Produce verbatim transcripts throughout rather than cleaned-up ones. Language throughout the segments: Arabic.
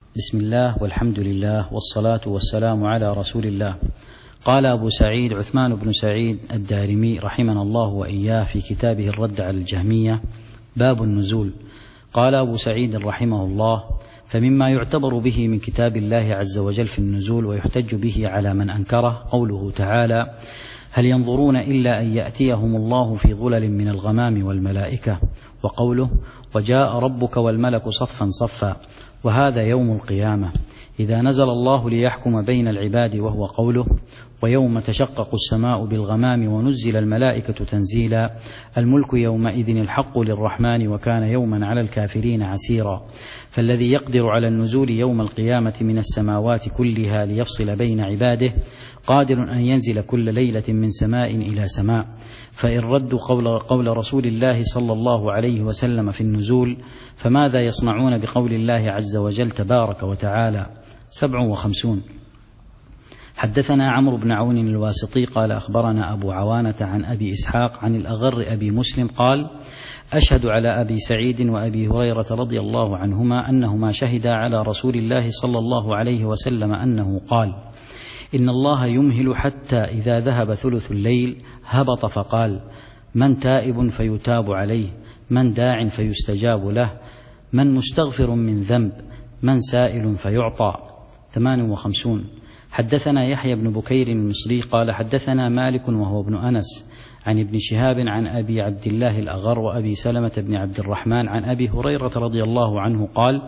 بسم الله والحمد لله والصلاة والسلام على رسول الله. قال أبو سعيد عثمان بن سعيد الدارمي رحمنا الله وإياه في كتابه الرد على الجهمية: باب النزول. قال أبو سعيد رحمه الله: فمما يعتبر به من كتاب الله عز وجل في النزول ويحتج به على من أنكره قوله تعالى: هل ينظرون إلا أن يأتيهم الله في ظلل من الغمام والملائكة، وقوله: وجاء ربك والملك صفا صفا، وهذا يوم القيامة إذا نزل الله ليحكم بين العباد، وهو قوله: ويوم تشقق السماء بالغمام ونزل الملائكة تنزيلا، الملك يومئذ الحق للرحمن وكان يوما على الكافرين عسيرا. فالذي يقدر على النزول يوم القيامة من السماوات كلها ليفصل بين عباده قادر أن ينزل كل ليلة من سماء إلى سماء. فإن ردوا قول, قول رسول الله صلى الله عليه وسلم في النزول، فماذا يصنعون بقول الله عز وجل تبارك وتعالى؟ سبع وخمسون. حدثنا عمرو بن عون الواسطي قال أخبرنا أبو عوانة عن أبي إسحاق عن الأغر أبي مسلم قال: أشهد على أبي سعيد وأبي هريرة رضي الله عنهما أنهما شهدا على رسول الله صلى الله عليه وسلم أنه قال: إن الله يمهل حتى إذا ذهب ثلث الليل هبط فقال: من تائب فيتاب عليه، من داع فيستجاب له، من مستغفر من ذنب، من سائل فيعطى. ثمان وخمسون. حدثنا يحيى بن بكير المصري قال حدثنا مالك وهو ابن أنس عن ابن شهاب عن أبي عبد الله الأغر وأبي سلمة بن عبد الرحمن عن أبي هريرة رضي الله عنه قال: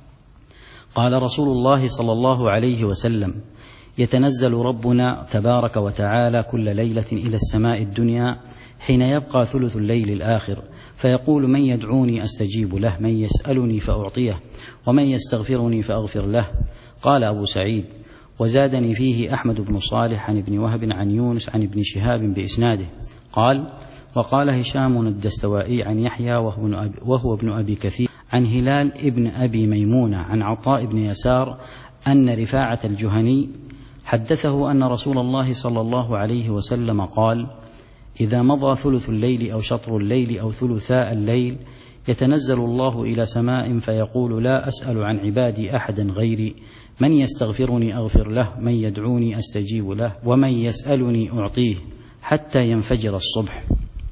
قال رسول الله صلى الله عليه وسلم: يتنزل ربنا تبارك وتعالى كل ليلة إلى السماء الدنيا حين يبقى ثلث الليل الآخر، فيقول: من يدعوني أستجيب له، من يسألني فأعطيه، ومن يستغفرني فأغفر له. قال أبو سعيد: وزادني فيه أحمد بن صالح عن ابن وهب عن يونس عن ابن شهاب بإسناده. قال: وقال هشام الدستوائي عن يحيى وهو ابن أبي كثير عن هلال ابن أبي ميمونة عن عطاء بن يسار أن رفاعة الجهني حدثه أن رسول الله صلى الله عليه وسلم قال: إذا مضى ثلث الليل أو شطر الليل أو ثلثاء الليل يتنزل الله إلى سماء فيقول: لا أسأل عن عبادي أحدا غيري، من يستغفرني أغفر له، من يدعوني أستجيب له، ومن يسألني أعطيه، حتى ينفجر الصبح.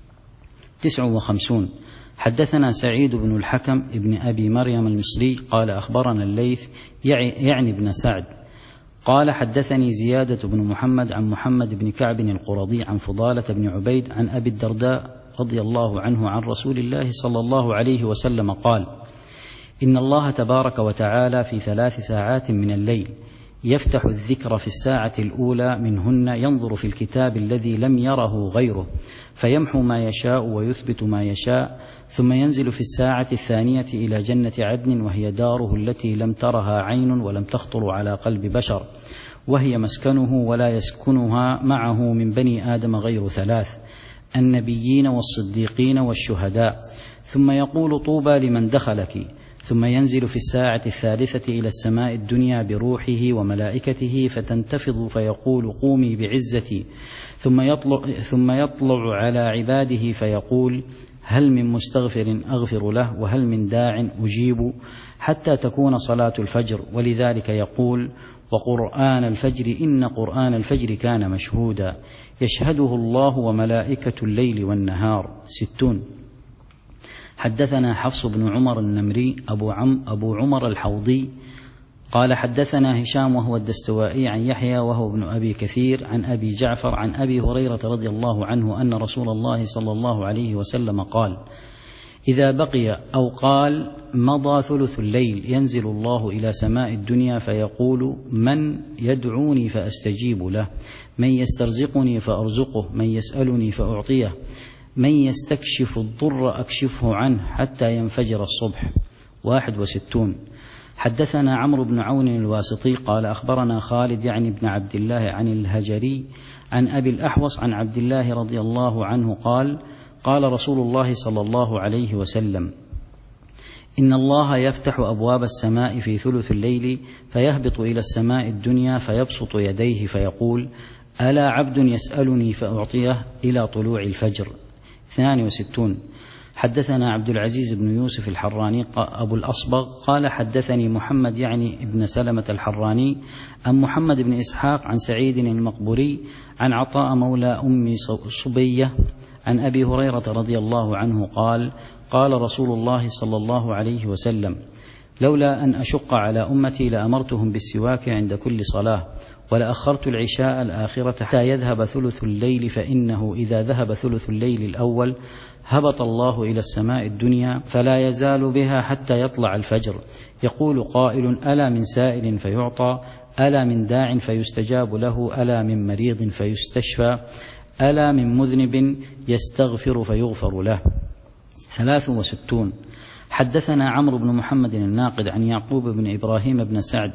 تسع وخمسون. حدثنا سعيد بن الحكم ابن أبي مريم المصري قال أخبرنا الليث يعني ابن سعد قال حدثني زيادة بن محمد عن محمد بن كعب القرظي عن فضالة بن عبيد عن أبي الدرداء رضي الله عنه عن رسول الله صلى الله عليه وسلم قال: إن الله تبارك وتعالى في ثلاث ساعات من الليل يفتح الذكر في الساعة الأولى منهن، ينظر في الكتاب الذي لم يره غيره فيمحو ما يشاء ويثبت ما يشاء، ثم ينزل في الساعة الثانية إلى جنة عدن وهي داره التي لم ترها عين ولم تخطر على قلب بشر، وهي مسكنه ولا يسكنها معه من بني آدم غير ثلاث: النبيين والصديقين والشهداء. ثم يقول: طوبى لمن دخلك. ثم ينزل في الساعة الثالثة إلى السماء الدنيا بروحه وملائكته فتنتفض فيقول: قومي بعزتي. ثم يطلع, ثم يطلع على عباده فيقول: هل من مستغفر أغفر له، وهل من داع أجيب، حتى تكون صلاة الفجر. ولذلك يقول: وقرآن الفجر إن قرآن الفجر كان مشهودا، يشهده الله وملائكة الليل والنهار. ستون. حدثنا حفص بن عمر النمري أبو, عم أبو عمر الحوضي قال حدثنا هشام وهو الدستوائي عن يحيى وهو ابن أبي كثير عن أبي جعفر عن أبي هريرة رضي الله عنه أن رسول الله صلى الله عليه وسلم قال: إذا بقي أو قال مضى ثلث الليل ينزل الله إلى سماء الدنيا فيقول: من يدعوني فأستجيب له، من يسترزقني فأرزقه، من يسألني فأعطيه، من يستكشف الضر أكشفه عنه، حتى ينفجر الصبح. واحد وستون. حدثنا عمرو بن عون الواسطي قال أخبرنا خالد يعني بن عبد الله عن الهجري عن أبي الأحوص عن عبد الله رضي الله عنه قال: قال رسول الله صلى الله عليه وسلم: إن الله يفتح أبواب السماء في ثلث الليل فيهبط إلى السماء الدنيا فيبسط يديه فيقول: ألا عبد يسألني فأعطيه، إلى طلوع الفجر. اثنان وستون. حدثنا عبد العزيز بن يوسف الحراني أبو الأصبغ قال حدثني محمد يعني ابن سلمة الحراني عن محمد بن إسحاق عن سعيد المقبري عن عطاء مولى أم صبية عن أبي هريرة رضي الله عنه قال قال رسول الله صلى الله عليه وسلم لولا أن أشق على أمتي لأمرتهم بالسواك عند كل صلاة ولأخرت العشاء الآخرة حتى يذهب ثلث الليل فإنه إذا ذهب ثلث الليل الأول هبط الله إلى السماء الدنيا فلا يزال بها حتى يطلع الفجر يقول قائل ألا من سائل فيعطى ألا من داع فيستجاب له ألا من مريض فيستشفى ألا من مذنب يستغفر فيغفر له. ثلاث وستون. حدثنا عمرو بن محمد الناقد عن يعقوب بن إبراهيم بن سعد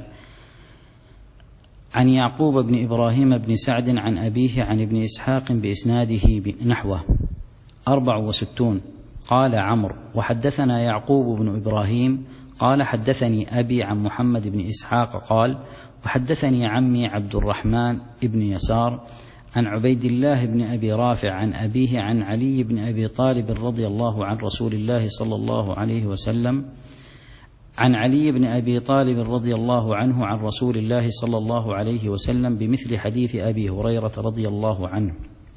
عن يعقوب بن إبراهيم بن سعد عن أبيه عن ابن إسحاق بإسناده نحوه. أربع وستون. قال عمرو وحدثنا يعقوب بن إبراهيم قال حدثني أبي عن محمد بن إسحاق قال وحدثني عمي عبد الرحمن بن يسار عن عبيد الله بن أبي رافع عن أبيه عن علي بن أبي طالب رضي الله عن رسول الله صلى الله عليه وسلم عن علي بن أبي طالب رضي الله عنه عن رسول الله صلى الله عليه وسلم بمثل حديث أبي هريرة رضي الله عنه.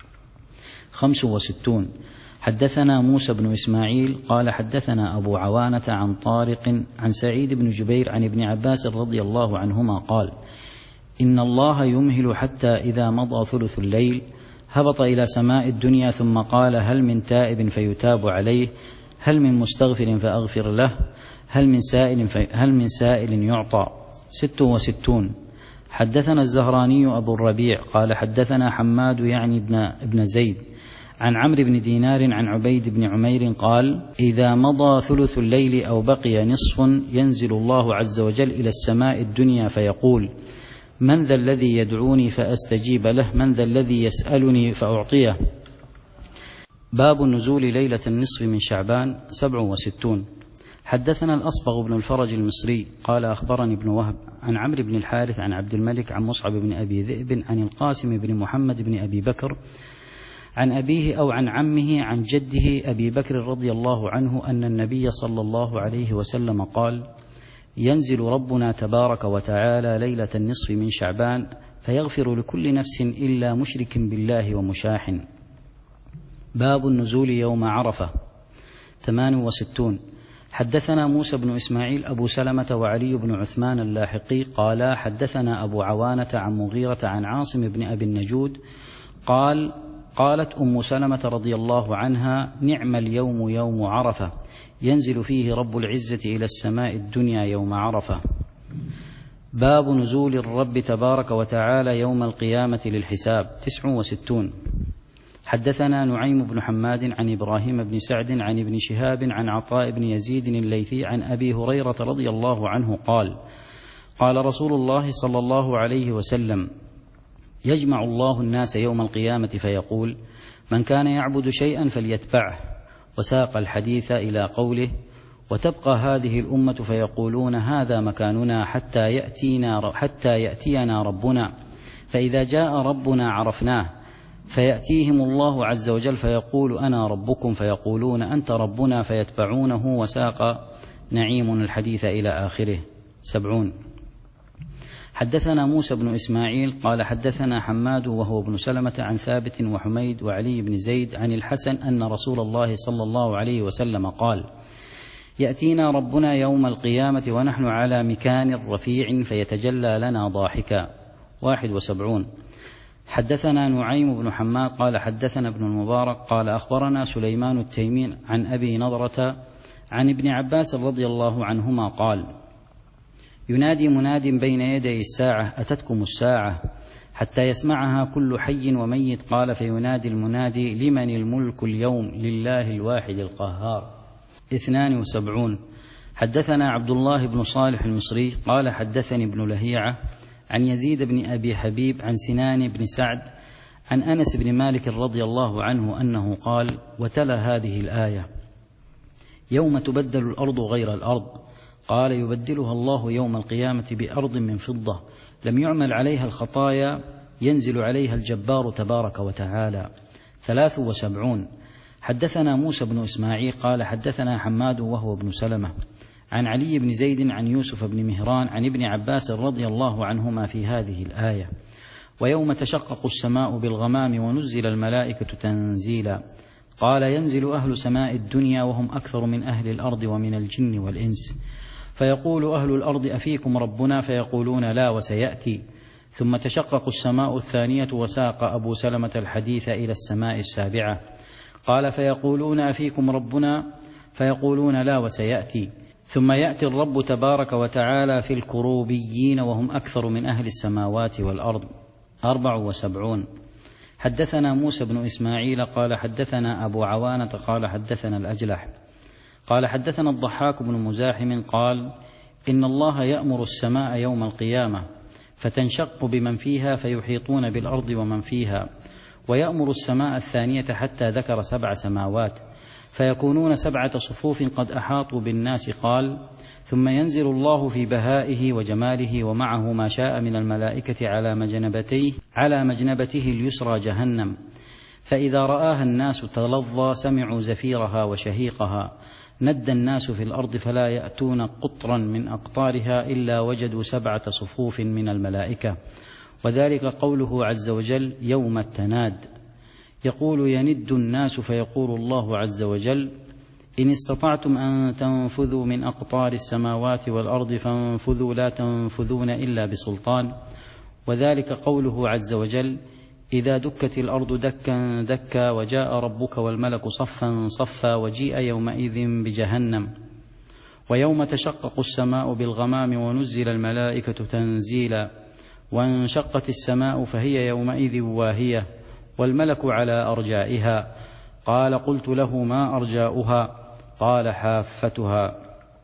خمس وستون. حدثنا موسى بن إسماعيل قال حدثنا أبو عوانة عن طارق عن سعيد بن جبير عن ابن عباس رضي الله عنهما قال إن الله يمهل حتى إذا مضى ثلث الليل هبط إلى سماء الدنيا ثم قال هل من تائب فيتاب عليه هل من مستغفر فأغفر له هل من سائل, في هل من سائل يعطى. ست وستون. حدثنا الزهراني أبو الربيع قال حدثنا حماد يعني ابن, ابن زيد عن عمرو بن دينار عن عبيد بن عمير قال إذا مضى ثلث الليل أو بقي نصف ينزل الله عز وجل إلى السماء الدنيا فيقول من ذا الذي يدعوني فأستجيب له من ذا الذي يسألني فأعطيه. باب النزول ليلة النصف من شعبان. سبع وستون. حدثنا الأصبغ بن الفرج المصري قال أخبرني ابن وهب عن عمرو بن الحارث عن عبد الملك عن مصعب بن أبي ذئب عن القاسم بن محمد بن أبي بكر عن أبيه أو عن عمه عن جده أبي بكر رضي الله عنه أن النبي صلى الله عليه وسلم قال ينزل ربنا تبارك وتعالى ليلة النصف من شعبان فيغفر لكل نفس إلا مشرك بالله ومشاح. باب النزول يوم عرفة. ثمان وستون. حدثنا موسى بن إسماعيل أبو سلمة وعلي بن عثمان اللاحقي قال حدثنا أبو عوانة عن مغيرة عن عاصم بن أبي النجود قال قالت أم سلمة رضي الله عنها نعم اليوم يوم عرفة ينزل فيه رب العزة إلى السماء الدنيا يوم عرفة. باب نزول الرب تبارك وتعالى يوم القيامة للحساب. تسع وستون. حدثنا نعيم بن حماد عن إبراهيم بن سعد عن ابن شهاب عن عطاء بن يزيد الليثي عن أبي هريرة رضي الله عنه قال قال رسول الله صلى الله عليه وسلم يجمع الله الناس يوم القيامة فيقول من كان يعبد شيئا فليتبعه وساق الحديث إلى قوله وتبقى هذه الأمة فيقولون هذا مكاننا حتى يأتينا, حتى يأتينا ربنا فإذا جاء ربنا عرفناه فيأتيهم الله عز وجل فيقول أنا ربكم فيقولون أنت ربنا فيتبعونه وساق نعيم الحديث إلى آخره. سبعون. حدثنا موسى بن إسماعيل قال حدثنا حماد وهو ابن سلمة عن ثابت وحميد وعلي بن زيد عن الحسن أن رسول الله صلى الله عليه وسلم قال يأتينا ربنا يوم القيامة ونحن على مكان رفيع فيتجلى لنا ضاحكا. واحد وسبعون. حدثنا نعيم بن حماد قال حدثنا ابن المبارك قال أخبرنا سليمان التيمي عن أبي نضرة عن ابن عباس رضي الله عنهما قال ينادي مناد بين يدي الساعة أتتكم الساعة حتى يسمعها كل حي وميت قال فينادي المنادي لمن الملك اليوم لله الواحد القهار. اثنان وسبعون. حدثنا عبد الله بن صالح المصري قال حدثني ابن لهيعة عن يزيد بن أبي حبيب عن سنان بن سعد عن أنس بن مالك رضي الله عنه أنه قال وتلا هذه الآية يوم تبدل الأرض غير الأرض قال يبدلها الله يوم القيامة بأرض من فضة لم يعمل عليها الخطايا ينزل عليها الجبار تبارك وتعالى. ثلاث وسبعون. حدثنا موسى بن إسماعيل قال حدثنا حماد وهو ابن سلمة عن علي بن زيد عن يوسف بن مهران عن ابن عباس رضي الله عنهما في هذه الآية: ويوم تشقق السماء بالغمام ونزل الملائكة تنزيلا. قال: ينزل أهل سماء الدنيا وهم أكثر من أهل الأرض ومن الجن والإنس، فيقول أهل الأرض: أفيكم ربنا؟ فيقولون: لا وسيأتي. ثم تشقق السماء الثانية وساق أبو سلمة الحديث إلى السماء السابعة. قال: فيقولون: أفيكم ربنا؟ فيقولون: لا وسيأتي. ثم يأتي الرب تبارك وتعالى في الكروبيين وهم أكثر من أهل السماوات والأرض، أربع وسبعون. حدثنا موسى بن إسماعيل قال حدثنا أبو عوانة قال حدثنا الأجلح قال حدثنا الضحاك بن مزاحم قال: إن الله يأمر السماء يوم القيامة فتنشق بمن فيها فيحيطون بالأرض ومن فيها، ويأمر السماء الثانية حتى ذكر سبع سماوات فيكونون سبعة صفوف قد أحاطوا بالناس. قال: ثم ينزل الله في بهائه وجماله ومعه ما شاء من الملائكة على مجنبتيه على مجنبته اليسرى جهنم، فإذا رآها الناس تلظى سمعوا زفيرها وشهيقها. ند الناس في الأرض فلا يأتون قطرا من أقطارها إلا وجدوا سبعة صفوف من الملائكة، وذلك قوله عز وجل: يوم التناد. يقول: يند الناس فيقول الله عز وجل: إن استطعتم أن تنفذوا من أقطار السماوات والأرض فانفذوا لا تنفذون إلا بسلطان. وذلك قوله عز وجل: إذا دكت الأرض دكا دكا وجاء ربك والملك صفا صفا وجيء يومئذ بجهنم. ويوم تشقق السماء بالغمام ونزل الملائكة تنزيلا. وانشقت السماء فهي يومئذ واهية والملك على أرجائها. قال: قلت له: ما أرجاؤها؟ قال: حافتها.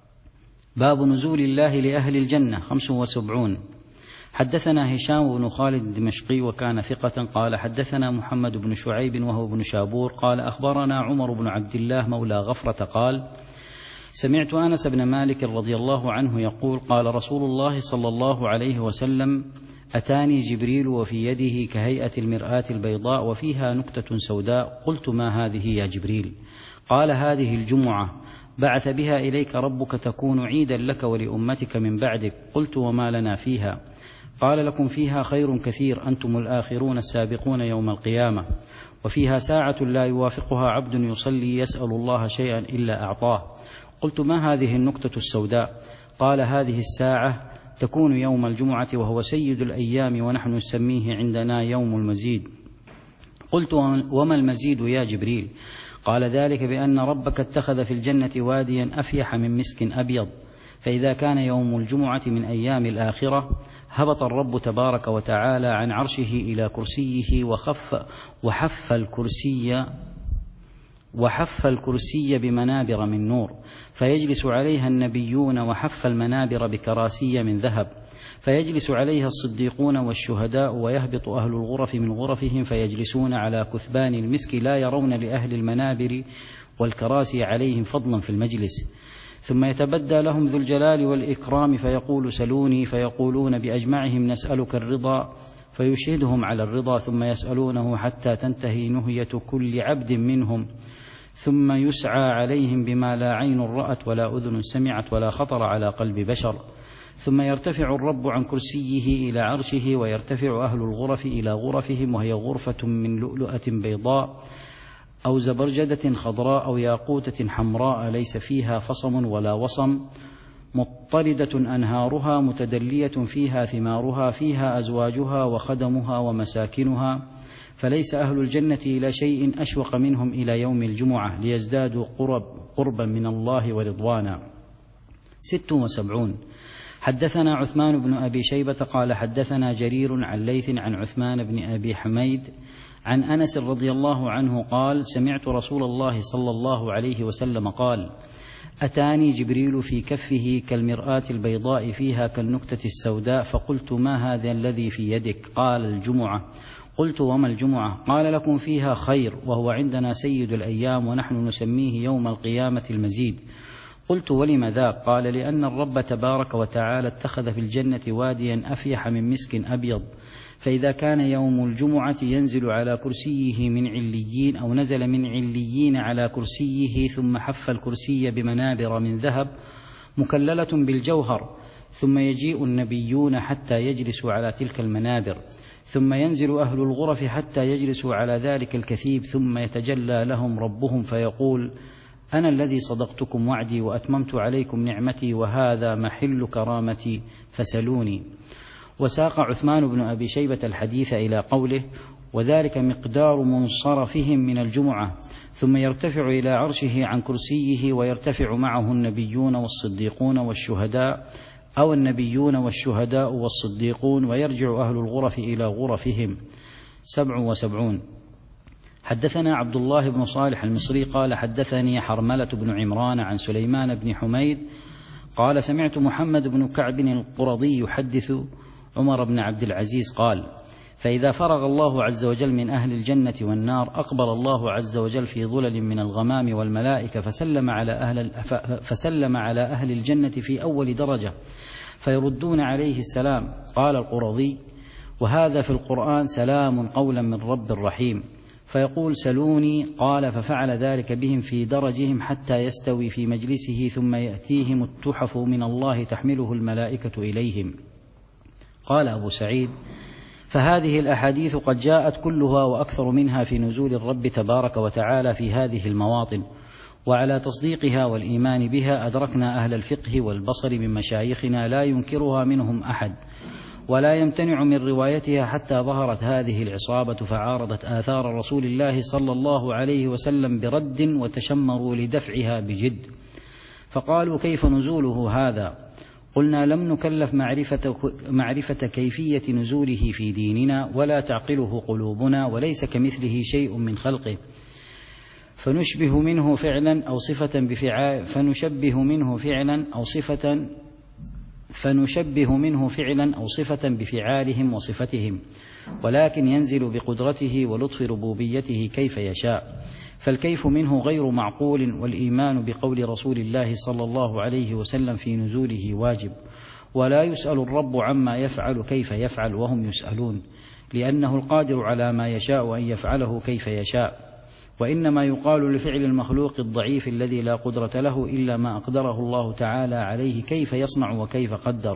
باب نزول الله لأهل الجنة، خمس وسبعون. حدثنا هشام بن خالد الدمشقي وكان ثقة قال حدثنا محمد بن شعيب وهو بن شابور قال أخبرنا عمر بن عبد الله مولى غفرة قال: سمعت أنس بن مالك رضي الله عنه يقول: قال رسول الله صلى الله عليه وسلم: أتاني جبريل وفي يده كهيئة المرآة البيضاء وفيها نكتة سوداء. قلت: ما هذه يا جبريل؟ قال: هذه الجمعة بعث بها إليك ربك تكون عيدا لك ولأمتك من بعدك. قلت: وما لنا فيها؟ قال: لكم فيها خير كثير، أنتم الآخرون السابقون يوم القيامة، وفيها ساعة لا يوافقها عبد يصلي يسأل الله شيئا إلا أعطاه. قلت: ما هذه النكتة السوداء؟ قال: هذه الساعة تكون يوم الجمعة وهو سيد الأيام ونحن نسميه عندنا يوم المزيد. قلت: وما المزيد يا جبريل؟ قال: ذلك بأن ربك اتخذ في الجنة واديا أفيح من مسك أبيض، فإذا كان يوم الجمعة من أيام الآخرة هبط الرب تبارك وتعالى عن عرشه إلى كرسيه وخف وحف الكرسي وحف الكرسي بمنابر من نور، فيجلس عليها النبيون، وحف المنابر بكراسي من ذهب، فيجلس عليها الصديقون والشهداء، ويهبط أهل الغرف من غرفهم فيجلسون على كثبان المسك لا يرون لأهل المنابر والكراسي عليهم فضلا في المجلس. ثم يتبدى لهم ذو الجلال والإكرام فيقول: سلوني، فيقولون بأجمعهم: نسألك الرضا، فيشهدهم على الرضا، ثم يسألونه حتى تنتهي نهية كل عبد منهم، ثم يسعى عليهم بما لا عين رأت ولا أذن سمعت ولا خطر على قلب بشر. ثم يرتفع الرب عن كرسيه إلى عرشه، ويرتفع أهل الغرف إلى غرفهم، وهي غرفة من لؤلؤة بيضاء أو زبرجدة خضراء أو ياقوتة حمراء ليس فيها فصم ولا وصم، مضطردة أنهارها، متدلية فيها ثمارها، فيها أزواجها وخدمها ومساكنها، فليس أهل الجنة إلى شيء أشوق منهم إلى يوم الجمعة ليزدادوا قرب قربا من الله ورضوانا. ست وسبعون. حدثنا عثمان بن أبي شيبة قال حدثنا جرير عن ليث عن عثمان بن أبي حميد عن أنس رضي الله عنه قال: سمعت رسول الله صلى الله عليه وسلم قال: أتاني جبريل في كفه كالمرآة البيضاء فيها كالنكتة السوداء، فقلت: ما هذا الذي في يدك؟ قال: الجمعة. قلت: وما الجمعة؟ قال: لكم فيها خير، وهو عندنا سيد الأيام ونحن نسميه يوم القيامة المزيد. قلت ولم ذاك؟ قال لأن الرب تبارك وتعالى اتخذ في الجنة واديا أفيح من مسك أبيض، فإذا كان يوم الجمعة ينزل على كرسيه من عليين أو نزل من عليين على كرسيه، ثم حف الكرسي بمنابر من ذهب مكللة بالجوهر، ثم يجيء النبيون حتى يجلسوا على تلك المنابر، ثم ينزل أهل الغرف حتى يجلسوا على ذلك الكثيب، ثم يتجلى لهم ربهم فيقول: أنا الذي صدقتكم وعدي وأتممت عليكم نعمتي وهذا محل كرامتي فسلوني. وساق عثمان بن أبي شيبة الحديث إلى قوله: وذلك مقدار منصرفهم من الجمعة، ثم يرتفع إلى عرشه عن كرسيه، ويرتفع معه النبيون والصديقون والشهداء، أو النبيون والشهداء والصديقون، ويرجع أهل الغرف إلى غرفهم. سبع وسبعون. حدثنا عبد الله بن صالح المصري قال حدثني حرملة بن عمران عن سليمان بن حميد قال سمعت محمد بن كعب القرظي يحدث عمر بن عبد العزيز قال: فإذا فرغ الله عز وجل من أهل الجنة والنار أقبل الله عز وجل في ظلل من الغمام والملائكة فسلم على أهل, فسلم على أهل الجنة في أول درجة فيردون عليه السلام. قال القرظي: وهذا في القرآن سلام قولا من رب رحيم، فيقول: سلوني. قال: ففعل ذلك بهم في درجهم حتى يستوي في مجلسه، ثم يأتيهم التحف من الله تحمله الملائكة إليهم. قال أبو سعيد: فهذه الأحاديث قد جاءت كلها وأكثر منها في نزول الرب تبارك وتعالى في هذه المواطن، وعلى تصديقها والإيمان بها أدركنا أهل الفقه والبصر من مشايخنا لا ينكرها منهم أحد، ولا يمتنع من روايتها، حتى ظهرت هذه العصابة فعارضت آثار رسول الله صلى الله عليه وسلم برد، وتشمروا لدفعها بجد، فقالوا: كيف نزوله هذا؟ قلنا: لم نكلف معرفة, معرفة كيفية نزوله في ديننا، ولا تعقله قلوبنا، وليس كمثله شيء من خلقه، فنشبه منه فعلا أو صفة بفعال فنشبه منه فعلا أو صفة فنشبه منه فعلا أو صفة بفعالهم وصفتهم، ولكن ينزل بقدرته ولطف ربوبيته كيف يشاء، فالكيف منه غير معقول، والإيمان بقول رسول الله صلى الله عليه وسلم في نزوله واجب، ولا يسأل الرب عما يفعل كيف يفعل وهم يسألون، لأنه القادر على ما يشاء أن يفعله كيف يشاء، وإنما يقال لفعل المخلوق الضعيف الذي لا قدرة له إلا ما أقدره الله تعالى عليه كيف يصنع وكيف قدر.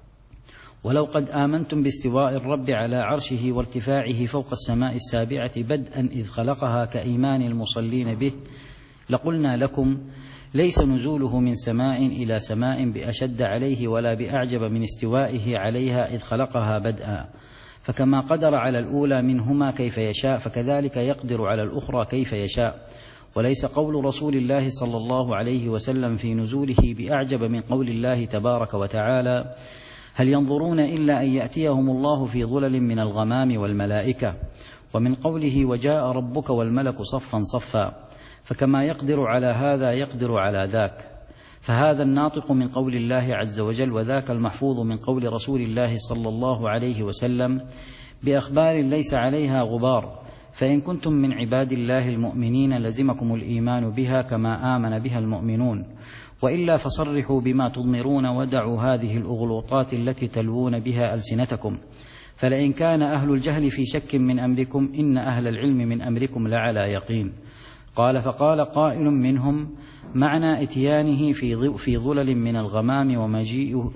ولو قد آمنتم باستواء الرب على عرشه وارتفاعه فوق السماء السابعة بدءا إذ خلقها كإيمان المصلين به، لقلنا لكم: ليس نزوله من سماء إلى سماء بأشد عليه ولا بأعجب من استوائه عليها إذ خلقها بدءا، فكما قدر على الأولى منهما كيف يشاء فكذلك يقدر على الأخرى كيف يشاء. وليس قول رسول الله صلى الله عليه وسلم في نزوله بأعجب من قول الله تبارك وتعالى: هل ينظرون إلا أن يأتيهم الله في ظلل من الغمام والملائكة، ومن قوله: وجاء ربك والملك صفا صفا، فكما يقدر على هذا يقدر على ذاك، فهذا الناطق من قول الله عز وجل، وذاك المحفوظ من قول رسول الله صلى الله عليه وسلم بأخبار ليس عليها غبار، فإن كنتم من عباد الله المؤمنين لزمكم الإيمان بها كما آمن بها المؤمنون، وإلا فصرحوا بما تضمرون ودعوا هذه الأغلوطات التي تلوون بها ألسنتكم، فلئن كان أهل الجهل في شك من أمركم إن أهل العلم من أمركم لعلى يقين. قال: فقال قائل منهم: معنى إتيانه في ظلل من الغمام ومجيئه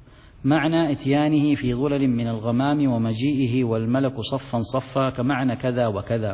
معنى إتيانه في ظلل من الغمام ومجيئه والملك صفا صفا كمعنى كذا وكذا.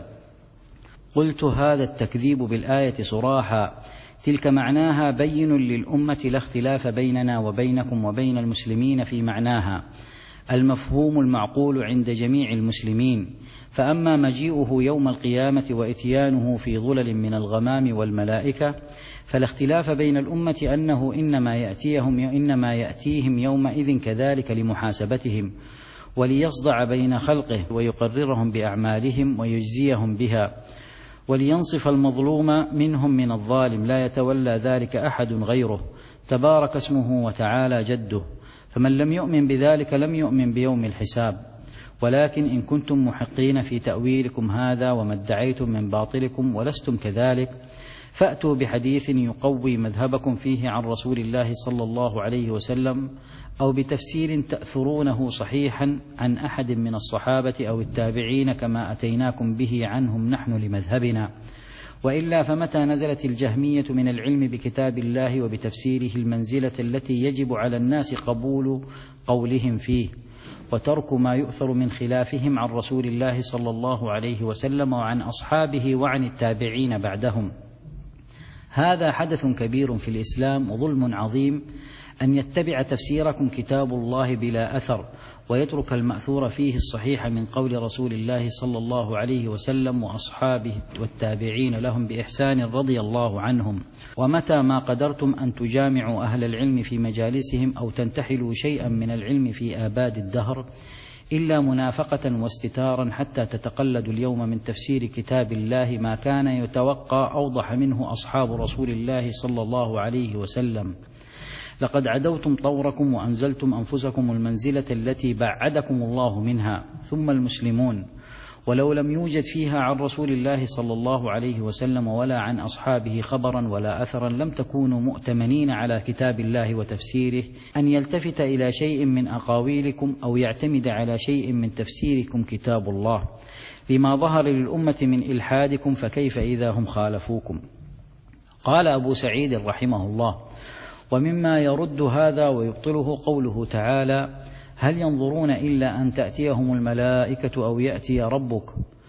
قلت: هذا التكذيب بالآية صراحة، تلك معناها بين للأمة، لا اختلاف بيننا وبينكم وبين المسلمين في معناها، المفهوم المعقول عند جميع المسلمين. فأما مجيئه يوم القيامة وإتيانه في ظلل من الغمام والملائكة فلا اختلاف بين الأمة أنه إنما يأتيهم إنما يأتيهم يومئذ كذلك لمحاسبتهم وليصدع بين خلقه ويقررهم بأعمالهم ويجزيهم بها، ولينصف المظلوم منهم من الظالم، لا يتولى ذلك أحد غيره تبارك اسمه وتعالى جده. فمن لم يؤمن بذلك لم يؤمن بيوم الحساب. ولكن إن كنتم محقين في تأويلكم هذا وما ادعيتم من باطلكم ولستم كذلك، فأتوا بحديث يقوي مذهبكم فيه عن رسول الله صلى الله عليه وسلم، أو بتفسير تأثرونه صحيحا عن أحد من الصحابة أو التابعين كما أتيناكم به عنهم نحن لمذهبنا. وإلا فمتى نزلت الجهمية من العلم بكتاب الله وبتفسيره المنزلة التي يجب على الناس قبول قولهم فيه، وترك ما يؤثر من خلافهم عن رسول الله صلى الله عليه وسلم وعن أصحابه وعن التابعين بعدهم. هذا حدث كبير في الإسلام وظلم عظيم أن يتبع تفسيركم كتاب الله بلا أثر، ويترك المأثور فيه الصحيح من قول رسول الله صلى الله عليه وسلم وأصحابه والتابعين لهم بإحسان رضي الله عنهم. ومتى ما قدرتم أن تجامعوا أهل العلم في مجالسهم أو تنتحلوا شيئا من العلم في آباد الدهر إلا منافقة واستتارا حتى تتقلدوا اليوم من تفسير كتاب الله ما كان يتوقع أوضح منه أصحاب رسول الله صلى الله عليه وسلم. لقد عدوتم طوركم وأنزلتم أنفسكم المنزلة التي بعدكم الله منها، ثم المسلمون ولو لم يوجد فيها عن رسول الله صلى الله عليه وسلم ولا عن أصحابه خبرا ولا أثرا لم تكونوا مؤتمنين على كتاب الله وتفسيره أن يلتفت إلى شيء من أقاويلكم أو يعتمد على شيء من تفسيركم كتاب الله، لما ظهر للأمة من إلحادكم، فكيف إذا هم خالفوكم. قال أبو سعيد رحمه الله: ومما يرد هذا ويبطله قوله تعالى: هل ينظرون إلا أن تأتيهم الملائكة أو يأتي ربك،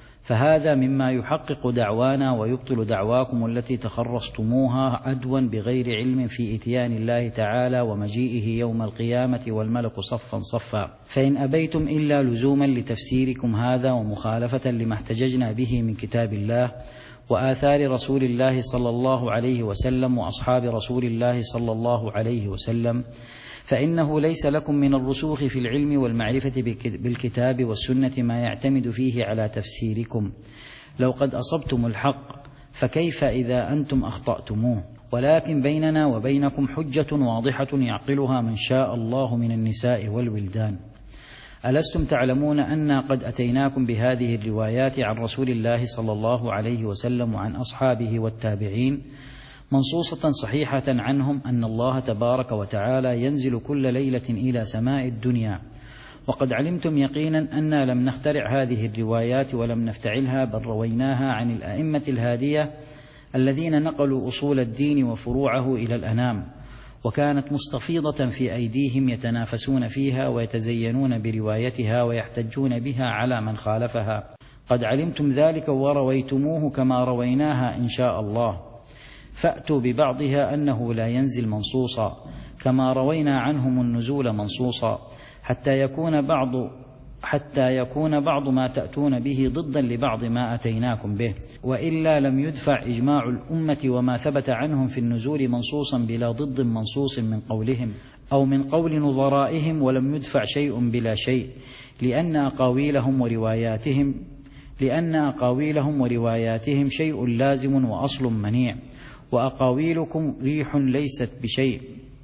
فهذا مما يحقق دعوانا ويبطل دعواكم التي تخرصتموها عدوا بغير علم في إتيان الله تعالى ومجيئه يوم القيامة والملك صفا صفا. فإن أبيتم إلا لزوما لتفسيركم هذا ومخالفة لما احتججنا به من كتاب الله وآثار رسول الله صلى الله عليه وسلم وأصحاب رسول الله صلى الله عليه وسلم، فإنه ليس لكم من الرسوخ في العلم والمعرفة بالكتاب والسنة ما يعتمد فيه على تفسيركم. لو قد أصبتم الحق فكيف إذا أنتم أخطأتموه؟ ولكن بيننا وبينكم حجة واضحة يعقلها من شاء الله من النساء والولدان. ألستم تعلمون أنا قد أتيناكم بهذه الروايات عن رسول الله صلى الله عليه وسلم وعن أصحابه والتابعين منصوصة صحيحة عنهم أن الله تبارك وتعالى ينزل كل ليلة إلى سماء الدنيا، وقد علمتم يقينا أننا لم نخترع هذه الروايات ولم نفتعلها، بل رويناها عن الأئمة الهادية الذين نقلوا أصول الدين وفروعه إلى الأنام، وكانت مستفيضة في أيديهم يتنافسون فيها ويتزينون بروايتها ويحتجون بها على من خالفها. قد علمتم ذلك ورويتموه كما رويناها إن شاء الله، فأتوا ببعضها أنه لا ينزل منصوصا كما روينا عنهم النزول منصوصا، حتى يكون بعض حتى يكون بعض ما تأتون به ضدا لبعض ما أتيناكم به، وإلا لم يدفع إجماع الأمة وما ثبت عنهم في النزول منصوصا بلا ضد منصوص من قولهم أو من قول نظرائهم، ولم يدفع شيء بلا شيء، لأن أقاويلهم ورواياتهم لأن أقاويلهم ورواياتهم شيء لازم وأصل منيع، وأقاويلكم ريح ليست بشيء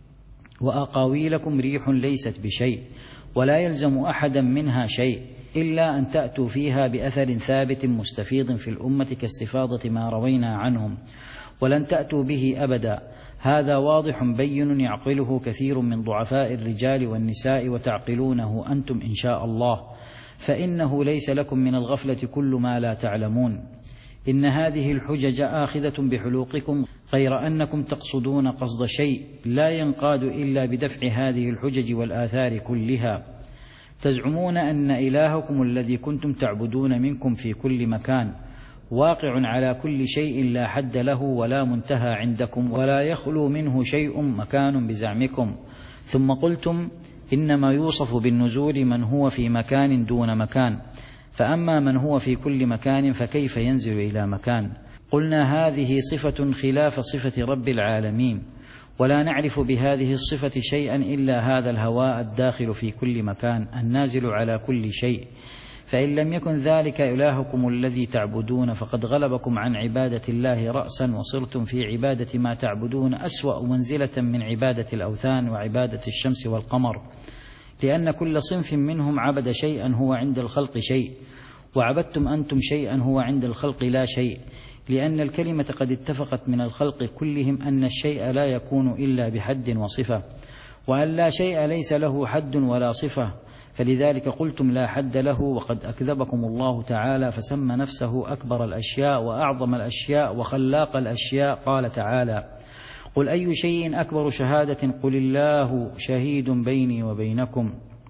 وأقاويلكم ريح ليست بشيء ولا يلزم أحدا منها شيء إلا أن تأتوا فيها بأثر ثابت مستفيض في الأمة كاستفاضة ما روينا عنهم، ولن تأتوا به أبدا. هذا واضح بين يعقله كثير من ضعفاء الرجال والنساء وتعقلونه أنتم إن شاء الله، فإنه ليس لكم من الغفلة كل ما لا تعلمون. إن هذه الحجج آخذة بحلوقكم، غير أنكم تقصدون قصد شيء لا ينقاد إلا بدفع هذه الحجج والآثار كلها. تزعمون أن إلهكم الذي كنتم تعبدون منكم في كل مكان واقع على كل شيء لا حد له ولا منتهى عندكم، ولا يخلو منه شيء مكان بزعمكم، ثم قلتم إنما يوصف بالنزول من هو في مكان دون مكان، فأما من هو في كل مكان فكيف ينزل إلى مكان؟ قلنا هذه صفة خلاف صفة رب العالمين، ولا نعرف بهذه الصفة شيئا إلا هذا الهواء الداخل في كل مكان النازل على كل شيء. فإن لم يكن ذلك إلهكم الذي تعبدون فقد غلبكم عن عبادة الله رأسا، وصرتم في عبادة ما تعبدون أسوأ منزلة من عبادة الأوثان وعبادة الشمس والقمر، لأن كل صنف منهم عبد شيئا هو عند الخلق شيء، وعبدتم أنتم شيئا هو عند الخلق لا شيء، لأن الكلمة قد اتفقت من الخلق كلهم أن الشيء لا يكون إلا بحد وصفة، وأن لا شيء ليس له حد ولا صفة، فلذلك قلتم لا حد له، وقد أكذبكم الله تعالى فسمى نفسه أكبر الأشياء وأعظم الأشياء وخلاق الأشياء. قال تعالى: قل أي شيء أكبر شهادة قل الله شهيد بيني وبينكم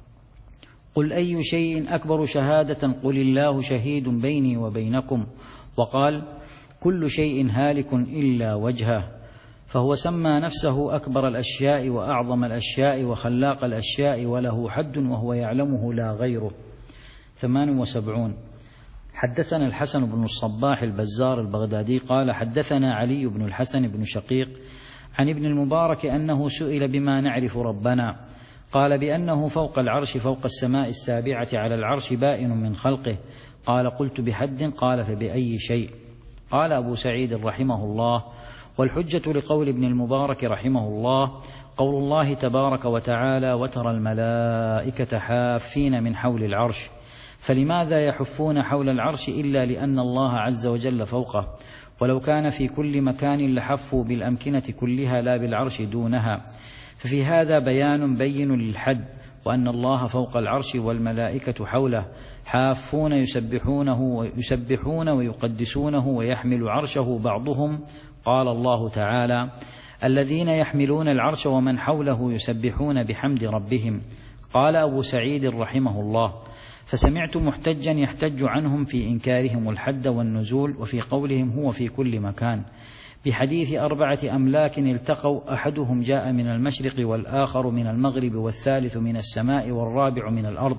قل أي شيء أكبر شهادة قل الله شهيد بيني وبينكم وقال: كل شيء هالك إلا وجهه، فهو سمى نفسه أكبر الأشياء وأعظم الأشياء وخلاق الأشياء وله حد وهو يعلمه لا غيره. ثمان وسبعون. حدثنا الحسن بن الصباح البزار البغدادي قال: حدثنا علي بن الحسن بن شقيق عن ابن المبارك أنه سئل بما نعرف ربنا، قال: بأنه فوق العرش فوق السماء السابعة على العرش بائن من خلقه. قال: قلت: بحد؟ قال: فبأي شيء؟ قال أبو سعيد رحمه الله: والحجة لقول ابن المبارك رحمه الله قول الله تبارك وتعالى: وترى الملائكة حافين من حول العرش. فلماذا يحفون حول العرش إلا لأن الله عز وجل فوقه، ولو كان في كل مكان لحفوا بالأمكنة كلها لا بالعرش دونها. ففي هذا بيان بين للحد، وأن الله فوق العرش والملائكة حوله حافون يسبحونه ويسبحون ويقدسونه ويحمل عرشه بعضهم. قال الله تعالى: الذين يحملون العرش ومن حوله يسبحون بحمد ربهم. قال أبو سعيد رحمه الله: فسمعت محتجا يحتج عنهم في إنكارهم الحد والنزول وفي قولهم هو في كل مكان، بحديث أربعة أملاك التقوا، أحدهم جاء من المشرق والآخر من المغرب والثالث من السماء والرابع من الأرض،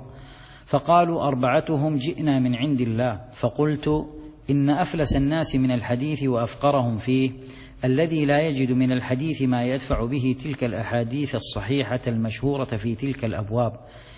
فقالوا أربعتهم جئنا من عند الله. فقلت: إن أفلس الناس من الحديث وأفقرهم فيه الذي لا يجد من الحديث ما يدفع به تلك الأحاديث الصحيحة المشهورة في تلك الأبواب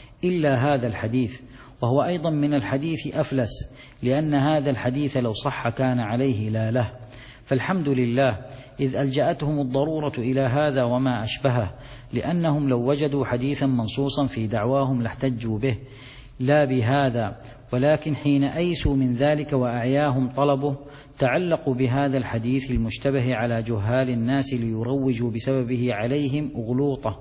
إلا هذا الحديث، وهو أيضا من الحديث أفلس، لأن هذا الحديث لو صح كان عليه لا له. فالحمد لله إذ ألجأتهم الضرورة إلى هذا وما أشبهه، لأنهم لو وجدوا حديثا منصوصا في دعواهم لاحتجوا به لا بهذا، ولكن حين أيسوا من ذلك وأعياهم طلبه تعلقوا بهذا الحديث المشتبه على جهال الناس ليروجوا بسببه عليهم أغلوطة،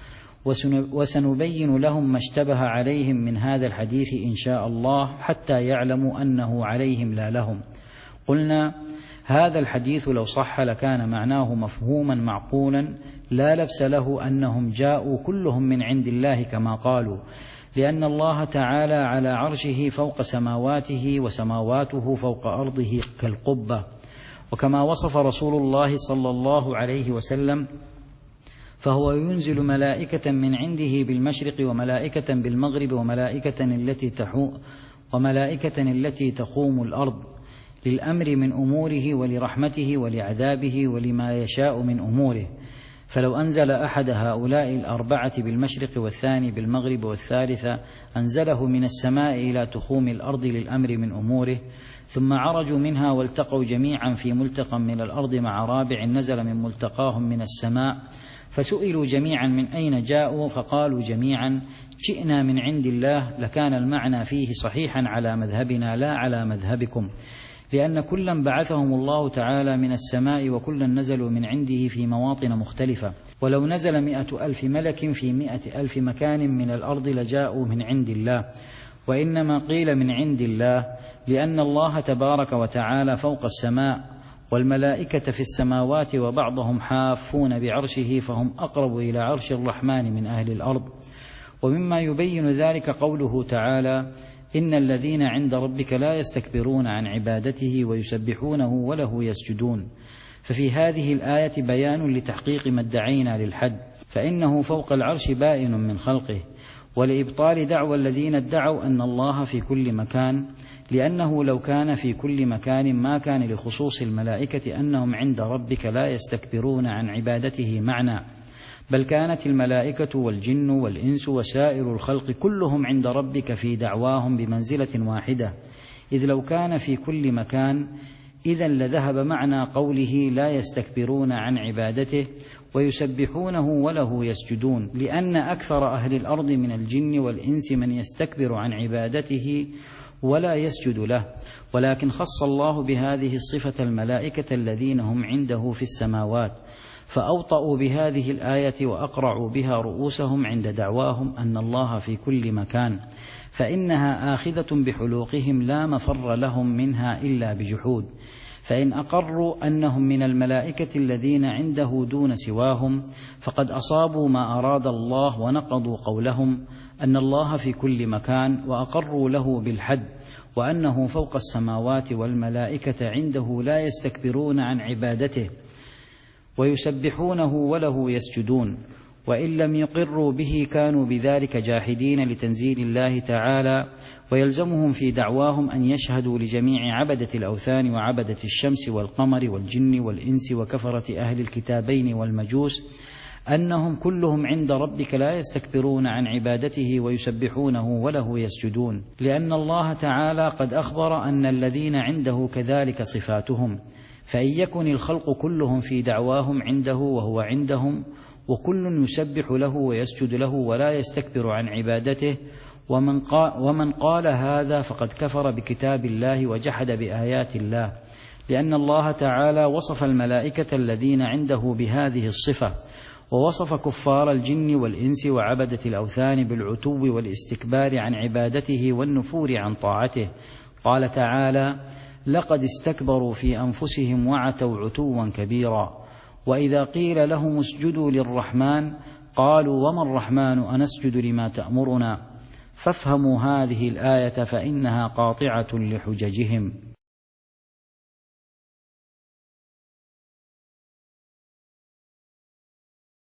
وسنبين لهم ما اشتبه عليهم من هذا الحديث إن شاء الله حتى يعلموا أنه عليهم لا لهم. قلنا: هذا الحديث لو صح لكان معناه مفهوما معقولا لا لبس له أنهم جاءوا كلهم من عند الله كما قالوا، لأن الله تعالى على عرشه فوق سماواته وسماواته فوق أرضه كالقبة، وكما وصف رسول الله صلى الله عليه وسلم فهو ينزل ملائكة من عنده بالمشرق وملائكة بالمغرب وملائكة التي تحو وملائكة التي تقوم الأرض للأمر من أموره ولرحمته ولعذابه ولما يشاء من أموره. فلو أنزل أحد هؤلاء الأربعة بالمشرق والثاني بالمغرب والثالثة أنزله من السماء إلى تخوم الأرض للأمر من أموره، ثم عرجوا منها والتقوا جميعا في ملتقى من الأرض مع رابع نزل من ملتقاهم من السماء، فسئلوا جميعا من أين جاءوا فقالوا جميعا جئنا من عند الله، لكان المعنى فيه صحيحا على مذهبنا لا على مذهبكم، لأن كلا بعثهم الله تعالى من السماء وكلا نزلوا من عنده في مواطن مختلفة، ولو نزل مئة ألف ملك في مئة ألف مكان من الأرض لجاءوا من عند الله، وإنما قيل من عند الله لأن الله تبارك وتعالى فوق السماء والملائكة في السماوات وبعضهم حافون بعرشه فهم أقرب إلى عرش الرحمن من أهل الأرض. ومما يبين ذلك قوله تعالى: إن الذين عند ربك لا يستكبرون عن عبادته ويسبحونه وله يسجدون. ففي هذه الآية بيان لتحقيق ما ادعينا للحد، فإنه فوق العرش بائن من خلقه، ولإبطال دعوى الذين ادعوا أن الله في كل مكان، لأنه لو كان في كل مكان ما كان لخصوص الملائكة أنهم عند ربك لا يستكبرون عن عبادته معنى، بل كانت الملائكة والجن والإنس وسائر الخلق كلهم عند ربك في دعواهم بمنزلة واحدة، إذ لو كان في كل مكان إذن لذهب معنى قوله لا يستكبرون عن عبادته ويسبحونه وله يسجدون، لأن أكثر أهل الأرض من الجن والإنس من يستكبر عن عبادته ولا يسجد له، ولكن خص الله بهذه الصفة الملائكة الذين هم عنده في السماوات، فأوطأوا بهذه الآية وأقرعوا بها رؤوسهم عند دعواهم أن الله في كل مكان، فإنها آخذة بحلوقهم لا مفر لهم منها إلا بجحود. فإن أقروا أنهم من الملائكة الذين عنده دون سواهم فقد أصابوا ما أراد الله ونقضوا قولهم أن الله في كل مكان، وأقروا له بالحد وأنه فوق السماوات، والملائكة عنده لا يستكبرون عن عبادته ويسبحونه وله يسجدون. وإن لم يقروا به كانوا بذلك جاحدين لتنزيل الله تعالى، ويلزمهم في دعواهم أن يشهدوا لجميع عبدة الأوثان وعبدة الشمس والقمر والجن والإنس وكفرة أهل الكتابين والمجوس أنهم كلهم عند ربك لا يستكبرون عن عبادته ويسبحونه وله يسجدون، لأن الله تعالى قد أخبر أن الذين عنده كذلك صفاتهم. فإن يكن الخلق كلهم في دعواهم عنده وهو عندهم، وكل يسبح له ويسجد له ولا يستكبر عن عبادته، ومن قال, ومن قال هذا فقد كفر بكتاب الله وجحد بآيات الله، لأن الله تعالى وصف الملائكة الذين عنده بهذه الصفة، ووصف كفار الجن والإنس وعبدة الأوثان بالعتو والاستكبار عن عبادته والنفور عن طاعته. قال تعالى: لقد استكبروا في أنفسهم وعتوا عتوا كبيرا. وإذا قيل لهم اسجدوا للرحمن قالوا وما الرحمن أنسجد لما تأمرنا. فافهموا هذه الآية فإنها قاطعة لحججهم.